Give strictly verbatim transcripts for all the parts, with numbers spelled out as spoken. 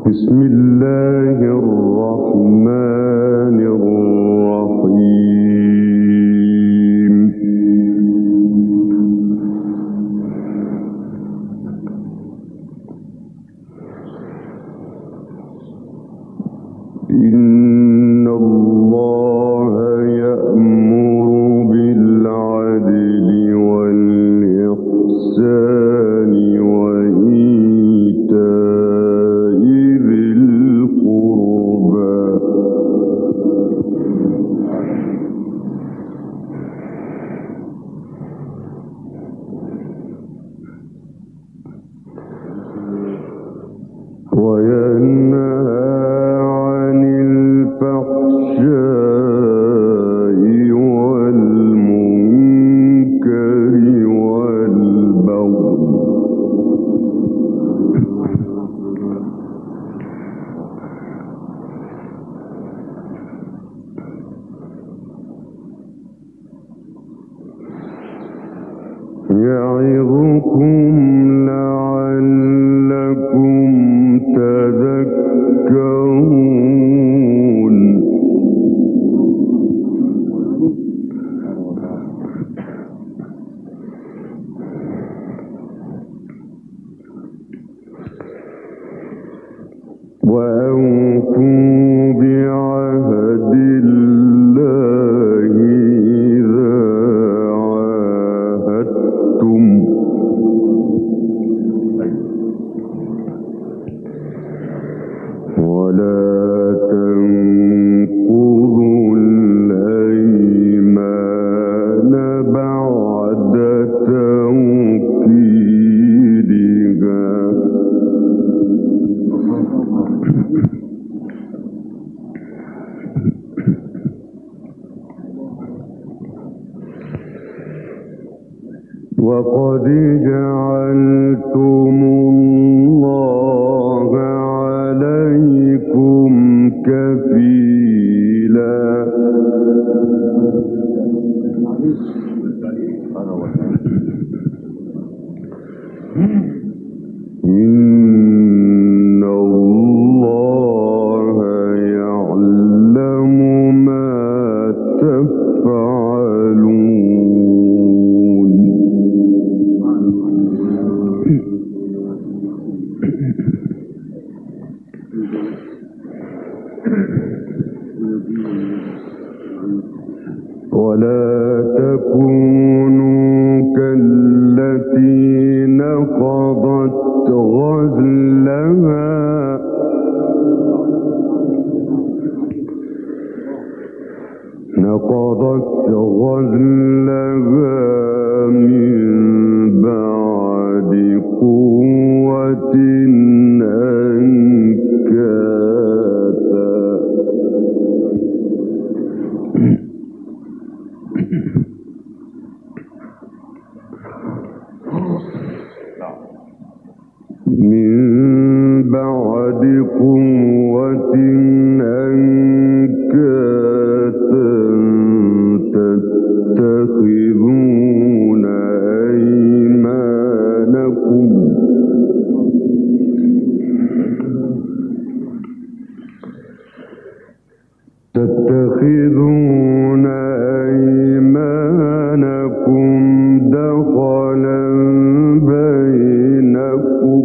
بسم الله الرحمن الرحيم. إن الله يأمر بالعدل والإحسان وإيتاء ذي القربى وينهى عن الفحشاء والمنكر والبغي يعظكم لعلكم تذكرون. وأوفوا بعهد الله إذا عاهدتم ولا تنقضوا الأيمان بعد توكيدها وقد جعلتم الله عليكم كفيلا إن الله يعلم ما تفعلون. ولا تكونوا كالتي نقضت غزلها نقضت غزلها من بعد قوة أنكاثا من بعد قوة أنكاثا تتخذون أيمانكم تتخذون أيمانكم دخلا بينكم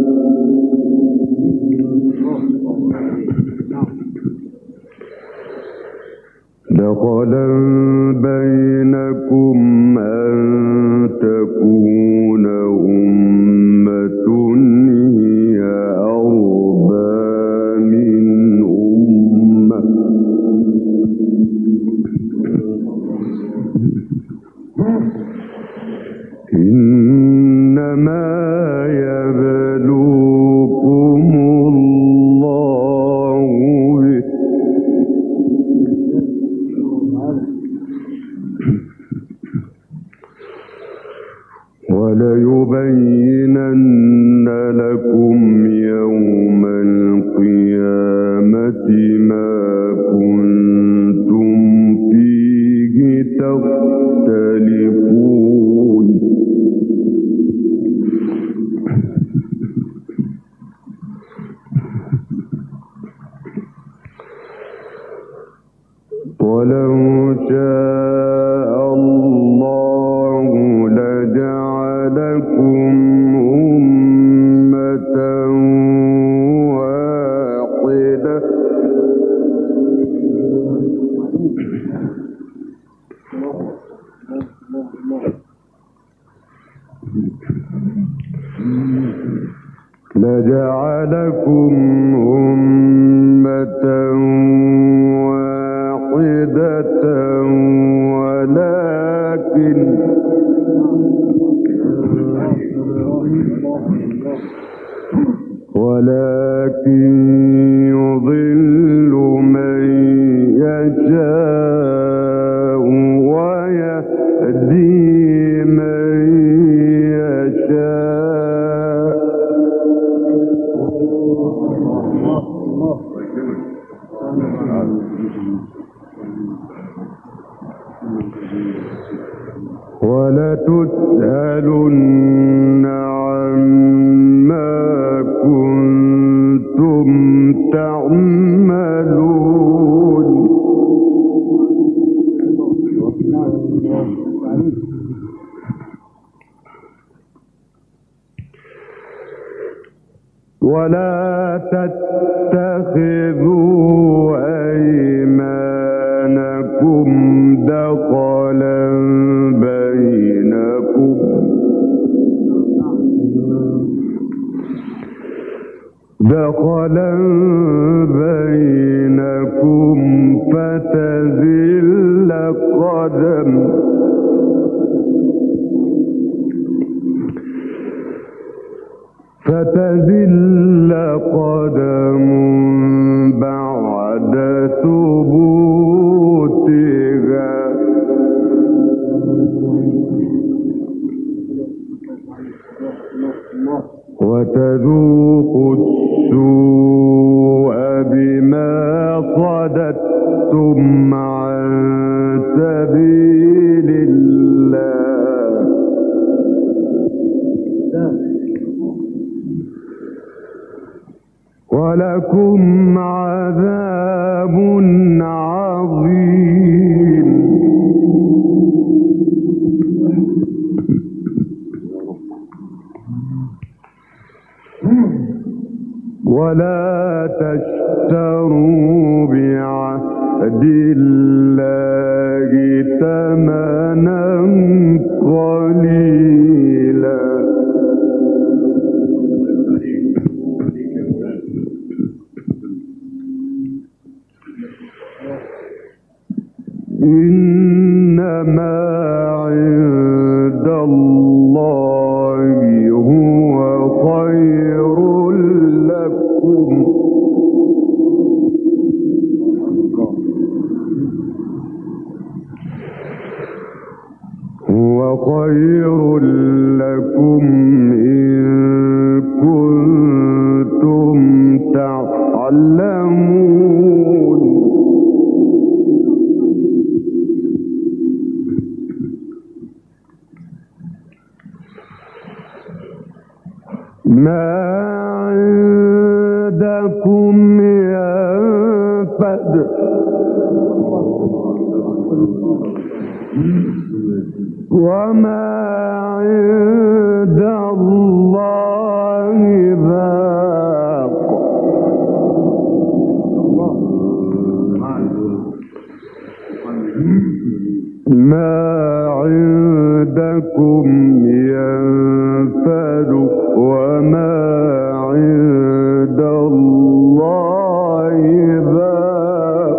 دخلا بينكم أن تكون أمة هي أربى من أمة إنما يبلوكم الله به وليبينن لكم يوم القيامة ما كنتم فيه تختلفون. ولو شاء الله لجعلكم أمة واحدة لجعلكم أمة واحدة ولكن ولكن يضل من يشاء ويهدي من يشاء ولتسألن عما كنتم تعملون ولا تتخذوا أيمانكم دخلا بينكم دخلا بينكم فتزل قدم فتزل قدم بعد ثبوتها وتذوقوا السوء بما صددتم عن سبيل الله ولكم عذاب عظيم ولا تشتروا بعهد الله ثمنا قليلا إنما عند الله هو خير لكم هو خير لكم إن كنتم تعلمون ما عندكم ينفد وما عند الله باق ما عندكم ينفد وما عند الله باق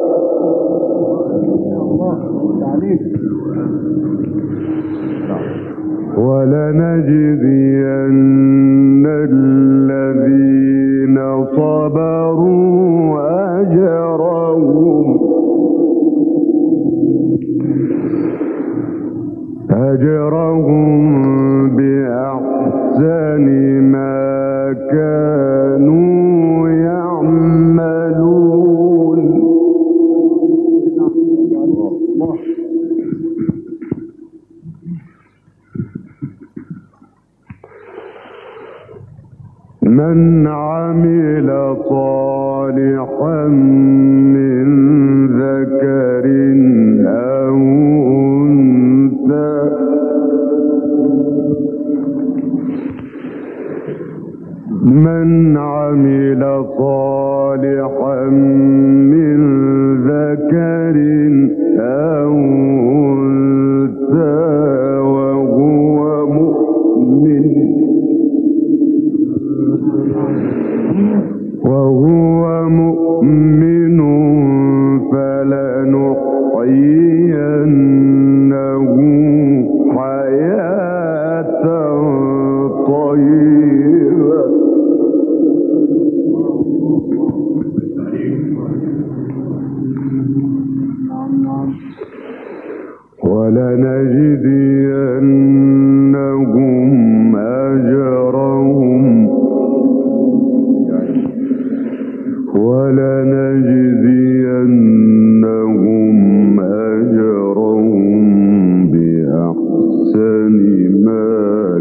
ولنجزين الذين صبروا أجرهم أجرهم بأحسن ما كانوا يعملون من عمل صالحا من ذكر ذكر أو أنثى من عمل صالحا من ذكر أو أنثى وهو مؤمن وهو مؤمن فلنحيينه حياة طيبة ولنجزينهم أجرهم ولنجزينهم أجرهم بأحسن ما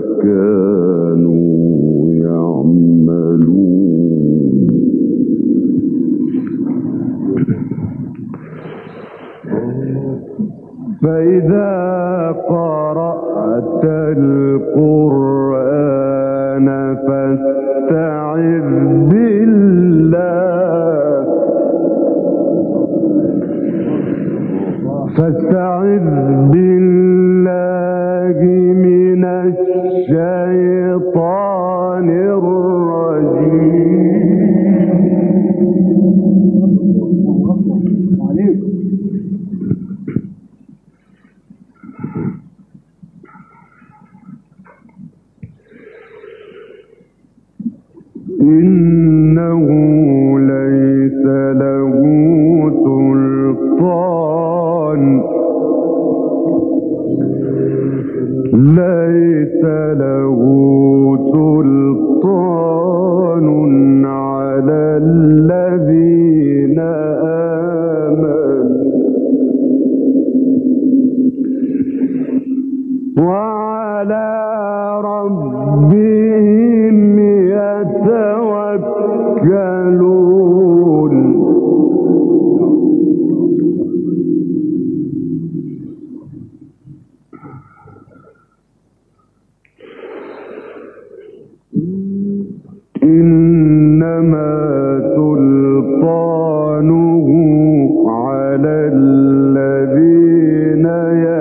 كانوا يعملون. فإذا قرأت القرآن فاستعذ بالله فاستعذ بالله من الشيطان الرجيم. إنه ليس له سلطان ليس له سلطان على الذين آمنوا وعلى ربهم يتوكلون. إنما سلطانه على الذين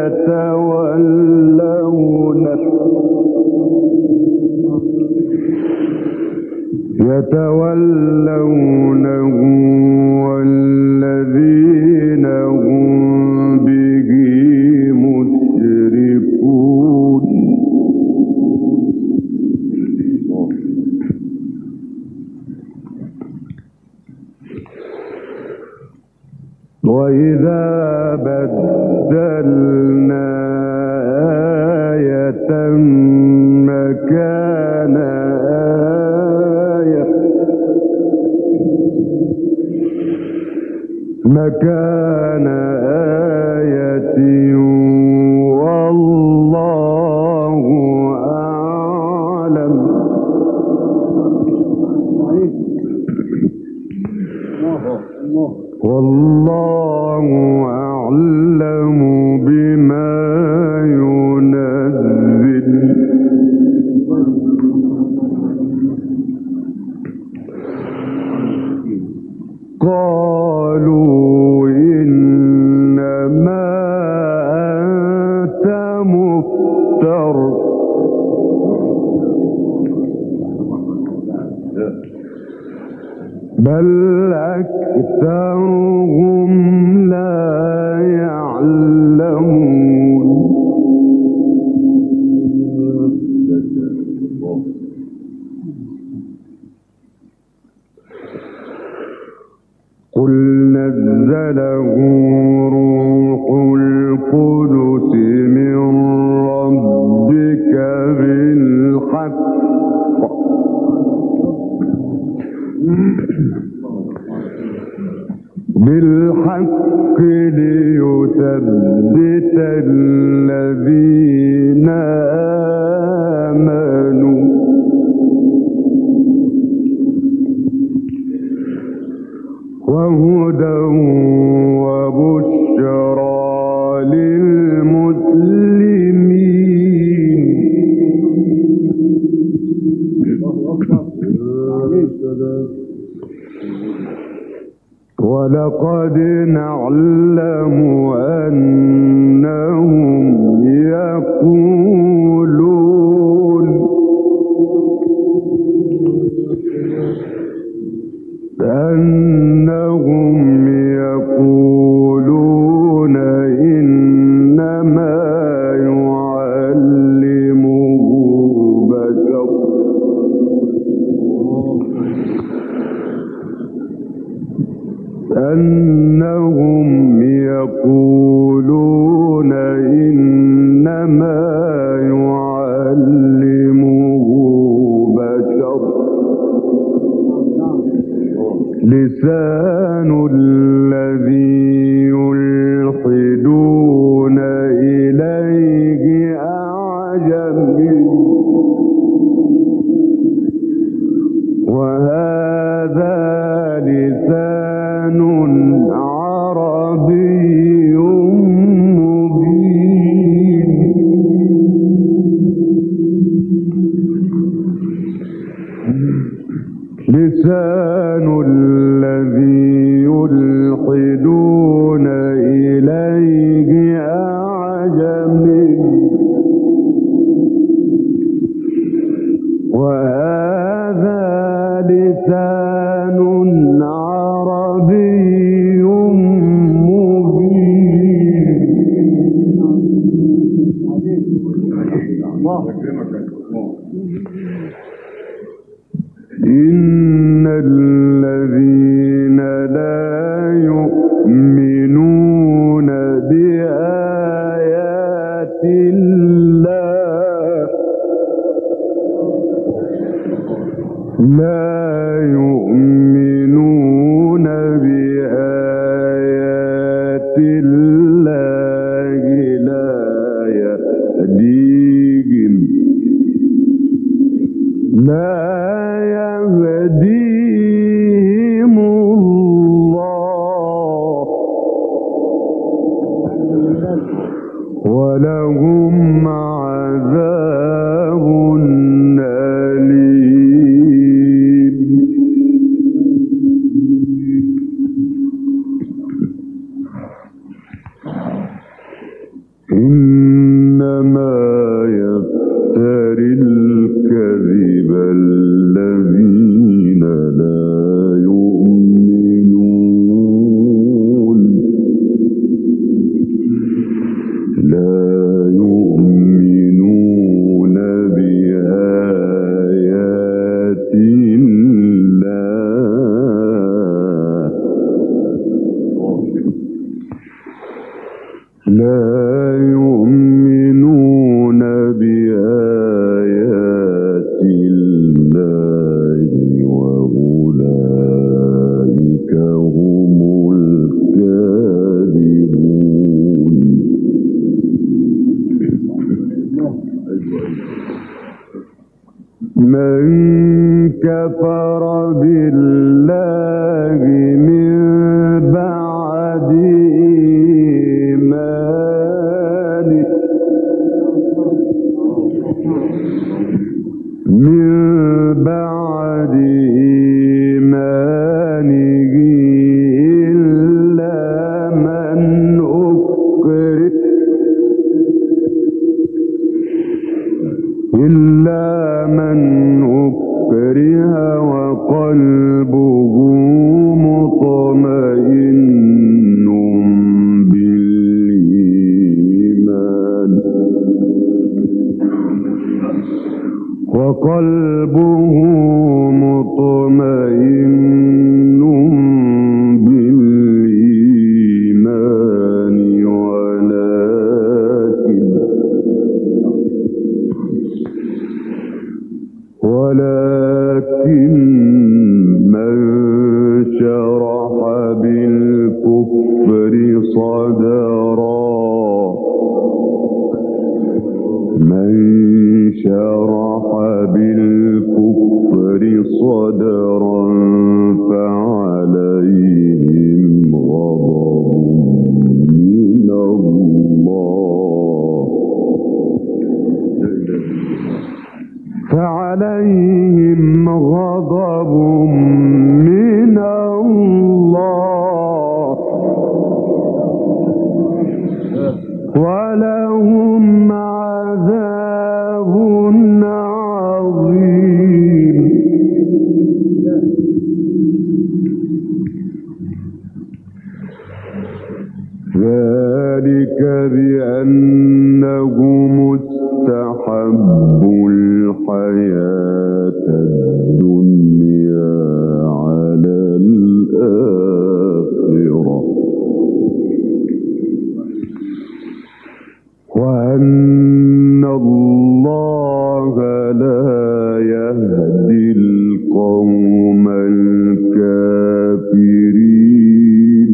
يتولونه يتولونه والذين هم به مشركون. وإذا بدلنا آية مكان آية مكان آية والله أعلم. والله أعلم بما ينزل. قالوا إنما أنت مفتر بل أكثرهم لا يعلمون. قل نزله روح القدس من ربك بالحق بالحق ليثبت الذين آمنوا وهدى وبشرى وبشرى للمسلمين. ولقد نعلم أنهم يقولون أنهم يقولون إنما يعلمه بشر أنهم يقولون إنما يعلمه بشر لسان الذي يلحدون إليه أعجمي وهذا لسان عربي مبين. لسان الذي يلحدون إليه أعجمي وهذا لسان عربي مبين. إن الذين لا يؤمنون بآيات الله لا يؤمنون بآيات الله لا يهديهم لا يهديهم الله ولهم عذاب أليم. إنما يفتري الكذب الذين لا يؤمنون لا يؤمنون بآيات الله لا يؤمنون بآيات الله وأولئك هم الكاذبون. من كفر بالله من بعد إيمانه من بعد إيمانه إلا من أكره إلا من أكره وقلبه مطمئن بالإيمان وقلبه مطمئن بالإيمان ولكن ولكن من شرح بالكفر صدرا من شرح بالكفر صدرا فعليهم غضب من فعليهم غضب من الله ولهم عذاب عظيم. ذلك بأنهم استحبوا الحياة الدنيا على الآخرة وأن الله لا يهدي القوم الكافرين.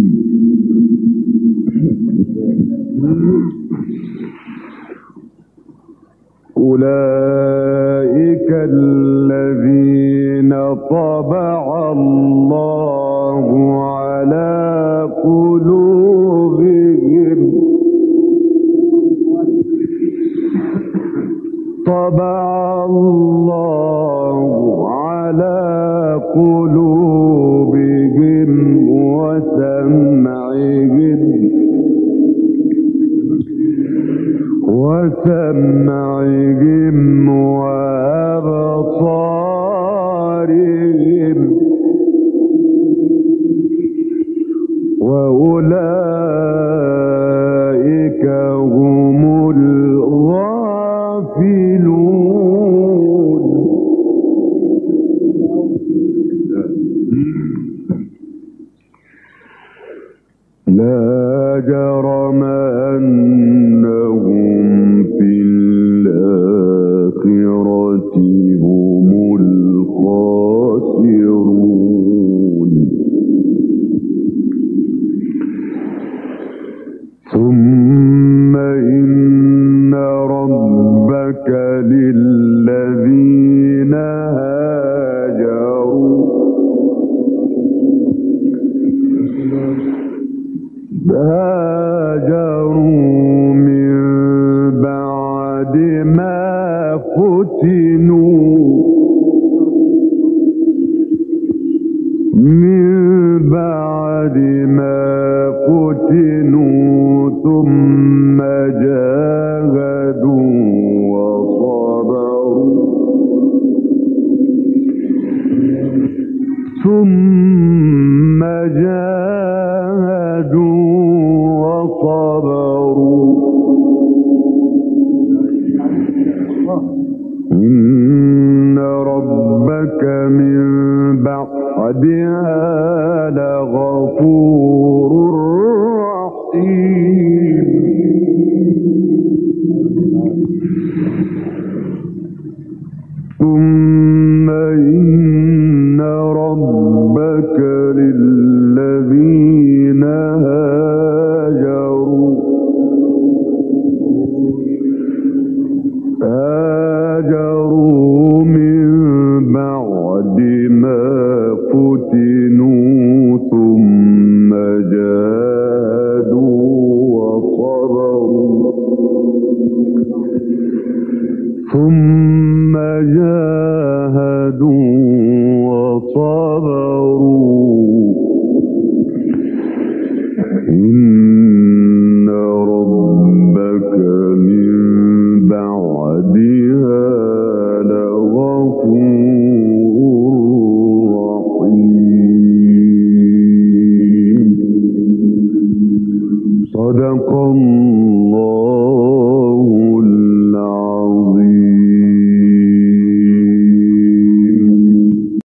أولئك الذين طبع الله على قلوبهم طبع الله على قلوبهم وسمعهم وسمعهم وأبصارهم وأولئك هم الغافلون. لا جرم أنهم في الآخرة هم الخاسرون. ثم إن ربك للذين هاجروا هاجروا من بعد ما فتنوا من بعد ما فتنوا ثم جاهدوا وصبروا ثم جاهدوا وصبروا إن ربك من بعدها لغفور رحيم. ثم إن ربك للذين هاجروا هاجروا من بعد ما فتنوا ثم جاهدوا وصبروا ثم جاهدوا وصبروا إن ربك من بعدها لغفور رحيم. صدق الله